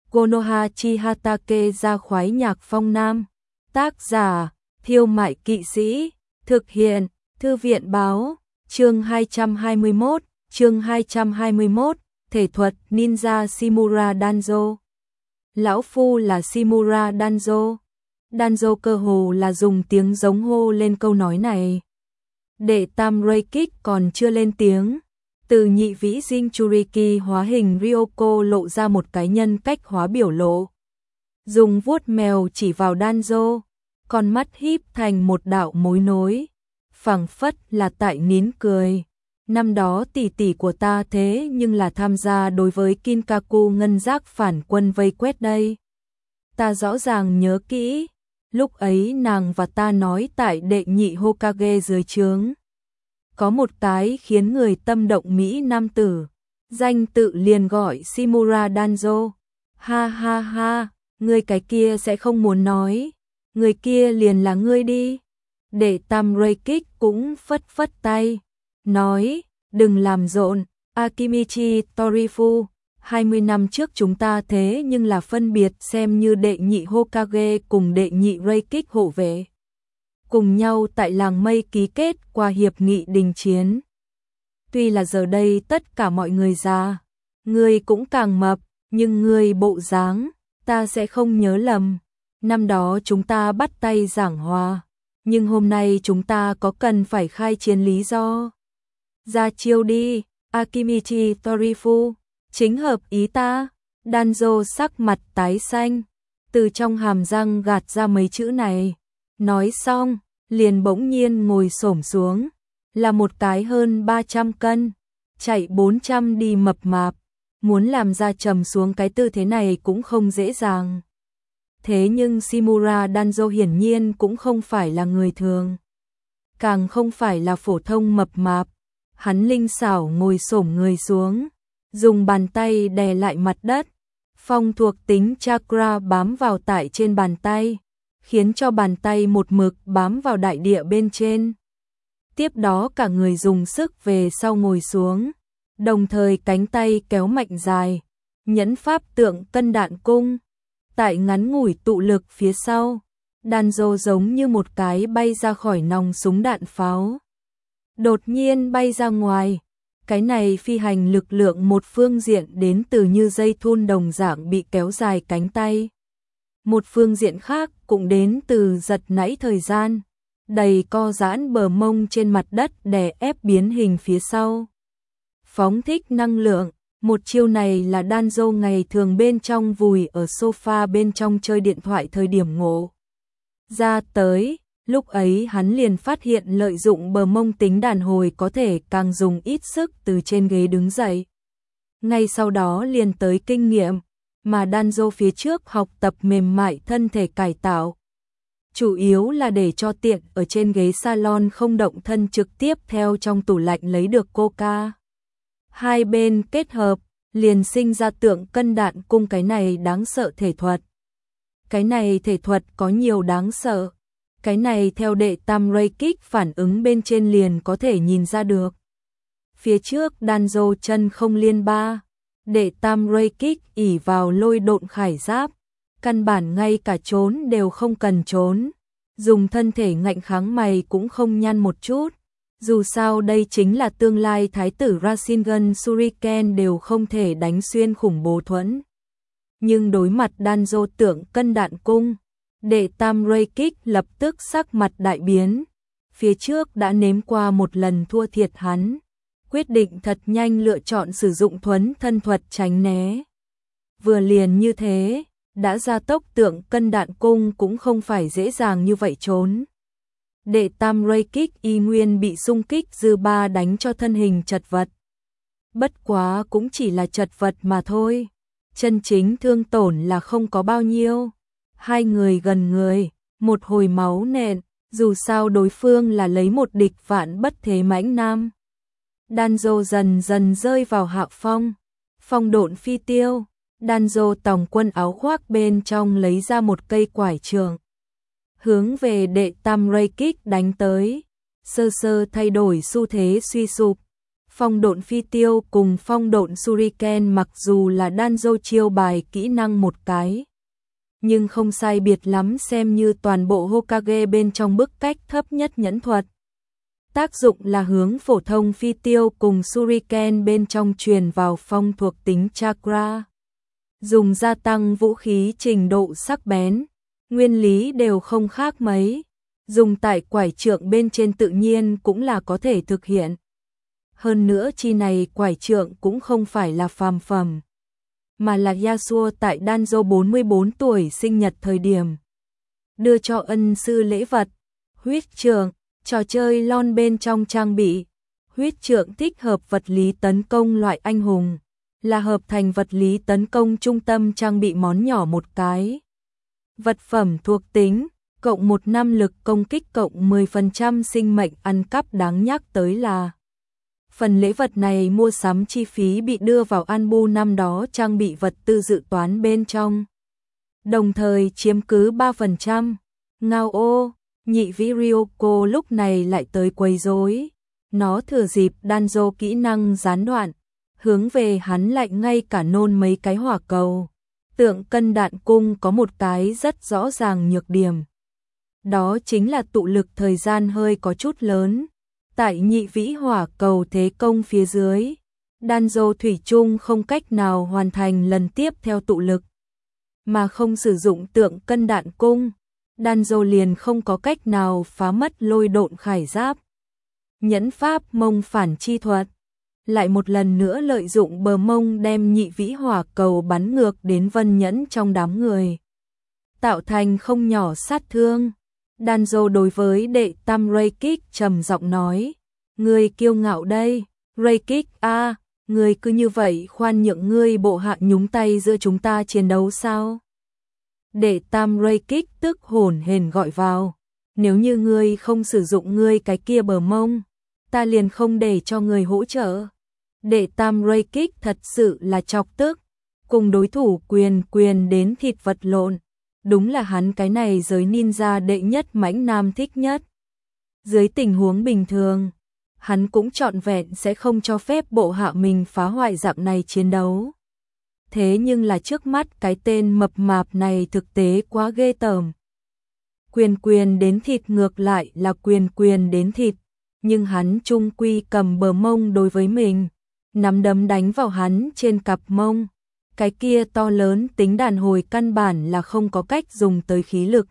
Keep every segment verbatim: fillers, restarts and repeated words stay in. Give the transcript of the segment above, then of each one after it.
Konoha Chihatake ra khoái nhạc phong nam. Tác giả, Thiêu Mại Kỵ Sĩ. Thực hiện, Thư viện Báo. Chương hai trăm hai mươi mốt, chương hai trăm hai mươi mốt, thể thuật ninja Shimura Danzo. Lão phu là Shimura Danzo. Danzo cơ hồ là dùng tiếng giống hô lên câu nói này. Đệ tam Reikik còn chưa lên tiếng. Từ nhị vĩ Jinchuriki hóa hình Ryoko lộ ra một cái nhân cách hóa biểu lộ. Dùng vuốt mèo chỉ vào Danzo, con mắt híp thành một đạo mối nối. Phảng phất là tại nín cười. Năm đó tỷ tỷ của ta thế nhưng là tham gia đối với Kinkaku ngân giác phản quân vây quét đây. Ta rõ ràng nhớ kỹ, lúc ấy nàng và ta nói tại đệ nhị Hokage dưới trướng. Có một cái khiến người tâm động Mỹ nam tử, danh tự liền gọi Shimura Danzo. Ha ha ha, ngươi cái kia sẽ không muốn nói, người kia liền là ngươi đi. Đệ tam Reikik cũng phất phất tay, nói, đừng làm rộn, Akimichi Torifu, hai mươi năm trước chúng ta thế nhưng là phân biệt xem như đệ nhị Hokage cùng đệ nhị Reikik hộ vệ. Cùng nhau tại làng mây ký kết qua hiệp nghị đình chiến. Tuy là giờ đây tất cả mọi người già, ngươi cũng càng mập, nhưng ngươi bộ dáng, ta sẽ không nhớ lầm. Năm đó chúng ta bắt tay giảng hòa, nhưng hôm nay chúng ta có cần phải khai chiến lý do. Ra chiêu đi, Akimichi Torifu, chính hợp ý ta. Danzo sắc mặt tái xanh, từ trong hàm răng gạt ra mấy chữ này. Nói xong, liền bỗng nhiên ngồi xổm xuống, là một cái hơn ba trăm cân, chạy bốn trăm đi mập mạp, muốn làm ra trầm xuống cái tư thế này cũng không dễ dàng. Thế nhưng Shimura Danzo hiển nhiên cũng không phải là người thường, càng không phải là phổ thông mập mạp. Hắn linh xảo ngồi xổm người xuống, dùng bàn tay đè lại mặt đất, phong thuộc tính chakra bám vào tại trên bàn tay, khiến cho bàn tay một mực bám vào đại địa bên trên. Tiếp đó cả người dùng sức về sau ngồi xuống, đồng thời cánh tay kéo mạnh dài, nhẫn pháp tượng cân đạn cung. Tại ngắn ngủi tụ lực phía sau, Danzo giống như một cái bay ra khỏi nòng súng đạn pháo. Đột nhiên bay ra ngoài, cái này phi hành lực lượng một phương diện đến từ như dây thun đồng dạng bị kéo dài cánh tay. Một phương diện khác cũng đến từ giật nãy thời gian, đầy co giãn bờ mông trên mặt đất đè ép biến hình phía sau. Phóng thích năng lượng, một chiêu này là Danzo ngày thường bên trong vùi ở sofa bên trong chơi điện thoại thời điểm ngộ ra tới. Lúc ấy hắn liền phát hiện lợi dụng bờ mông tính đàn hồi có thể càng dùng ít sức từ trên ghế đứng dậy. Ngay sau đó liền tới kinh nghiệm, mà Danzo phía trước học tập mềm mại thân thể cải tạo. Chủ yếu là để cho tiện ở trên ghế salon không động thân trực tiếp theo trong tủ lạnh lấy được coca. Hai bên kết hợp, liền sinh ra tượng cân đạn cung cái này đáng sợ thể thuật. Cái này thể thuật có nhiều đáng sợ. Cái này theo đệ tam Reikik phản ứng bên trên liền có thể nhìn ra được. Phía trước Danzo chân không liên ba, đệ tam Reikik ỉ vào lôi độn khải giáp, căn bản ngay cả trốn đều không cần trốn, dùng thân thể ngạnh kháng mày cũng không nhăn một chút. Dù sao đây chính là tương lai thái tử Rasengan Shuriken đều không thể đánh xuyên khủng bố thuẫn. Nhưng đối mặt Danzo tượng cân đạn cung, đệ tam Reikik lập tức sắc mặt đại biến. Phía trước đã nếm qua một lần thua thiệt hắn, quyết định thật nhanh lựa chọn sử dụng thuấn thân thuật tránh né. Vừa liền như thế, đã gia tốc tượng cân đạn cung cũng không phải dễ dàng như vậy trốn. Đệ tam Reikik y nguyên bị xung kích dư ba đánh cho thân hình chật vật. Bất quá cũng chỉ là chật vật mà thôi, chân chính thương tổn là không có bao nhiêu. Hai người gần người, một hồi máu nện, dù sao đối phương là lấy một địch vạn bất thế mãnh nam. Danzo dần dần rơi vào hạ phong, phong độn phi tiêu. Danzo tòng quân áo khoác bên trong lấy ra một cây quải trường, hướng về đệ tam Reikik đánh tới, sơ sơ thay đổi xu thế suy sụp, Phong độn phi tiêu cùng phong độn shuriken mặc dù là Danzo chiêu bài kỹ năng một cái, nhưng không sai biệt lắm xem như toàn bộ Hokage bên trong bức cách thấp nhất nhẫn thuật. Tác dụng là hướng phổ thông phi tiêu cùng shuriken bên trong truyền vào phong thuộc tính chakra, dùng gia tăng vũ khí trình độ sắc bén, nguyên lý đều không khác mấy, dùng tại quải trượng bên trên tự nhiên cũng là có thể thực hiện. Hơn nữa chi này quải trượng cũng không phải là phàm phẩm, mà là Yasuo tại Danzo bốn mươi bốn tuổi sinh nhật thời điểm đưa cho ân sư lễ vật, huyết trượng, trò chơi lon bên trong trang bị. Huyết trượng thích hợp vật lý tấn công loại anh hùng, là hợp thành vật lý tấn công trung tâm trang bị món nhỏ một cái. Vật phẩm thuộc tính, cộng một năm lực công kích cộng mười phần trăm sinh mệnh ăn cắp. Đáng nhắc tới là phần lễ vật này mua sắm chi phí bị đưa vào album năm đó trang bị vật tư dự toán bên trong, đồng thời chiếm cứ ba phần trăm. Ngao ô, nhị vĩ Ryoko lúc này lại tới quấy rối. Nó thừa dịp Danzo kỹ năng gián đoạn, hướng về hắn lại ngay cả nôn mấy cái hỏa cầu. Tượng cân đạn cung có một cái rất rõ ràng nhược điểm, đó chính là tụ lực thời gian hơi có chút lớn. Tại nhị vĩ hỏa cầu thế công phía dưới, Danzo thủy chung không cách nào hoàn thành lần tiếp theo tụ lực, mà không sử dụng tượng cân đạn cung, Danzo liền không có cách nào phá mất lôi độn khải giáp. Nhẫn pháp mông phản chi thuật, lại một lần nữa lợi dụng bờ mông đem nhị vĩ hỏa cầu bắn ngược đến vân nhẫn trong đám người, tạo thành không nhỏ sát thương. Danzo đối với đệ tam Reikik trầm giọng nói, ngươi kiêu ngạo đây, Reikik a, à, ngươi cứ như vậy khoan nhượng ngươi bộ hạ nhúng tay giữa chúng ta chiến đấu sao? Đệ tam Reikik tức hồn hển gọi vào, nếu như ngươi không sử dụng ngươi cái kia bờ mông, ta liền không để cho ngươi hỗ trợ. Đệ tam Reikik thật sự là chọc tức, cùng đối thủ quyền quyền đến thịt vật lộn. Đúng là hắn cái này giới ninja đệ nhất mãnh nam thích nhất. Dưới tình huống bình thường, hắn cũng trọn vẹn sẽ không cho phép bộ hạ mình phá hoại dạng này chiến đấu. Thế nhưng là trước mắt cái tên mập mạp này thực tế quá ghê tởm. Quyền quyền đến thịt ngược lại là quyền quyền đến thịt, nhưng hắn chung quy cầm bờ mông đối với mình, nắm đấm đánh vào hắn trên cặp mông. Cái kia to lớn tính đàn hồi căn bản là không có cách dùng tới khí lực.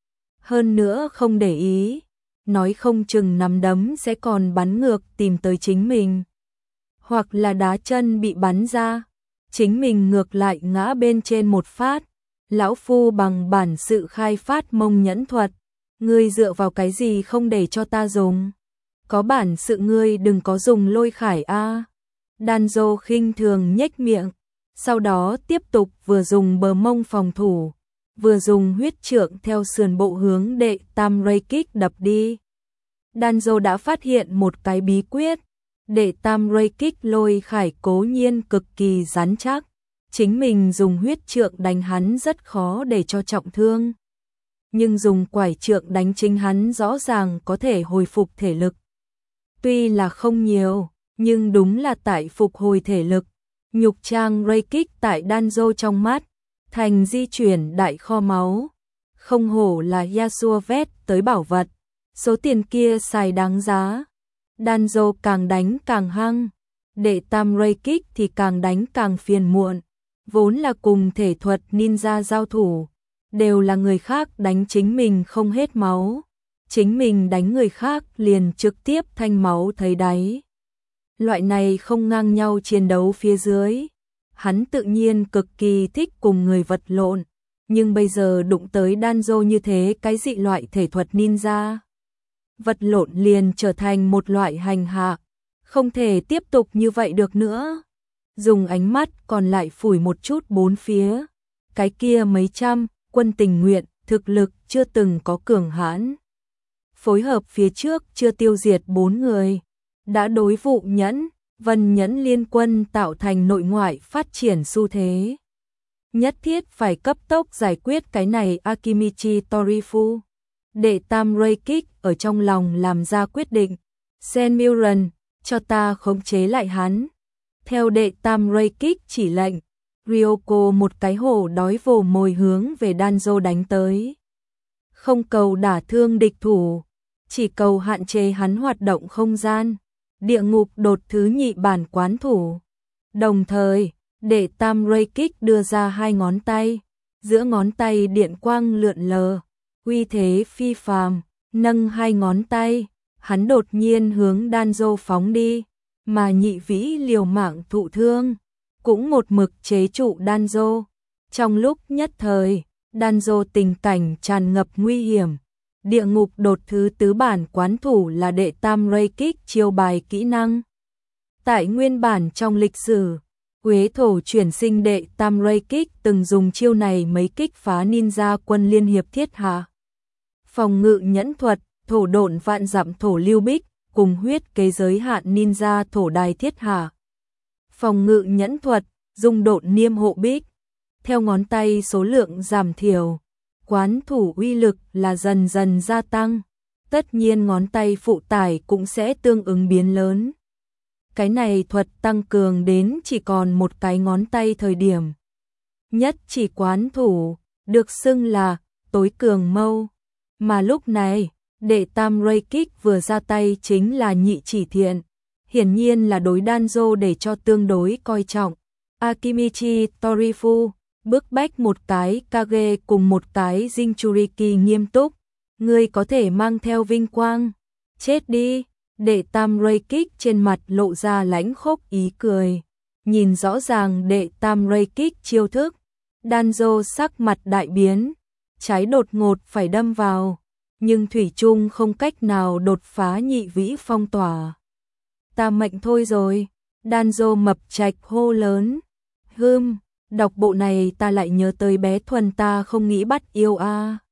Hơn nữa không để ý, nói không chừng nắm đấm sẽ còn bắn ngược tìm tới chính mình. Hoặc là đá chân bị bắn ra, chính mình ngược lại ngã bên trên một phát. Lão phu bằng bản sự khai phát mông nhẫn thuật, ngươi dựa vào cái gì không để cho ta dùng? Có bản sự ngươi đừng có dùng lôi khải a. À. Danzo khinh thường nhếch miệng. Sau đó tiếp tục vừa dùng bờ mông phòng thủ, vừa dùng huyết trượng theo sườn bộ hướng đệ tam Reikik đập đi. Danzo đã phát hiện một cái bí quyết, đệ tam Reikik lôi khải cố nhiên cực kỳ rắn chắc, chính mình dùng huyết trượng đánh hắn rất khó để cho trọng thương. Nhưng dùng quải trượng đánh chính hắn rõ ràng có thể hồi phục thể lực. Tuy là không nhiều, nhưng đúng là tại phục hồi thể lực. Nhục trang Reikik tại Danzo trong mắt, thành di chuyển đại kho máu. Không hổ là Yasuo vét tới bảo vật, số tiền kia xài đáng giá. Danzo càng đánh càng hăng, đệ tam Reikik thì càng đánh càng phiền muộn. Vốn là cùng thể thuật ninja giao thủ, đều là người khác đánh chính mình không hết máu, chính mình đánh người khác liền trực tiếp thanh máu thấy đáy. Loại này không ngang nhau chiến đấu phía dưới, hắn tự nhiên cực kỳ thích cùng người vật lộn, nhưng bây giờ đụng tới Danzo như thế cái dị loại thể thuật ninja, vật lộn liền trở thành một loại hành hạ, không thể tiếp tục như vậy được nữa. Dùng ánh mắt còn lại phủi một chút bốn phía, cái kia mấy trăm quân tình nguyện, thực lực chưa từng có cường hãn, phối hợp phía trước chưa tiêu diệt bốn người, đã đối vụ nhẫn, vân nhẫn liên quân tạo thành nội ngoại phát triển xu thế. Nhất thiết phải cấp tốc giải quyết cái này. Akimichi Torifu, đệ tam Reikik ở trong lòng làm ra quyết định. Senmuren, cho ta khống chế lại hắn. Theo đệ tam ray kích chỉ lệnh, Ryoko một cái hổ đói vồ mồi hướng về Danzo đánh tới. Không cầu đả thương địch thủ, chỉ cầu hạn chế hắn hoạt động không gian. Địa ngục đột thứ nhị bản quán thủ. Đồng thời, đệ tam ray kích đưa ra hai ngón tay, giữa ngón tay điện quang lượn lờ, uy thế phi phàm, nâng hai ngón tay, hắn đột nhiên hướng Danzo phóng đi, mà nhị vĩ liều mạng thụ thương, cũng một mực chế trụ Danzo. Trong lúc nhất thời, Danzo tình cảnh tràn ngập nguy hiểm. Địa ngục đột thứ tứ bản quán thủ là đệ tam ray kích chiêu bài kỹ năng. Tại nguyên bản trong lịch sử, Quế thổ chuyển sinh đệ tam ray kích từng dùng chiêu này mấy kích phá ninja quân liên hiệp thiết hạ. Phòng ngự nhẫn thuật, thổ độn vạn dặm thổ lưu bích, cùng huyết kế giới hạn ninja thổ đài thiết hạ. Phòng ngự nhẫn thuật, dùng độn niêm hộ bích. Theo ngón tay số lượng giảm thiểu, quán thủ uy lực là dần dần gia tăng. Tất nhiên ngón tay phụ tải cũng sẽ tương ứng biến lớn. Cái này thuật tăng cường đến chỉ còn một cái ngón tay thời điểm. Nhất chỉ quán thủ, được xưng là tối cường mâu. Mà lúc này, đệ tam ray kích vừa ra tay chính là nhị chỉ thiện. Hiển nhiên là đối Danzo để cho tương đối coi trọng. Akimichi Torifu, bức bách một cái Kage cùng một cái Jinchuriki nghiêm túc. Ngươi có thể mang theo vinh quang. Chết đi. Đệ tam ray kích trên mặt lộ ra lãnh khốc ý cười. Nhìn rõ ràng đệ tam ray kích chiêu thức. Danzo sắc mặt đại biến. Trái đột ngột phải đâm vào. Nhưng thủy chung không cách nào đột phá nhị vĩ phong tỏa. Ta mệnh thôi rồi. Danzo mập trạch hô lớn. Hưm, đọc bộ này ta lại nhớ tới bé Thuần ta không nghĩ bắt yêu a. À.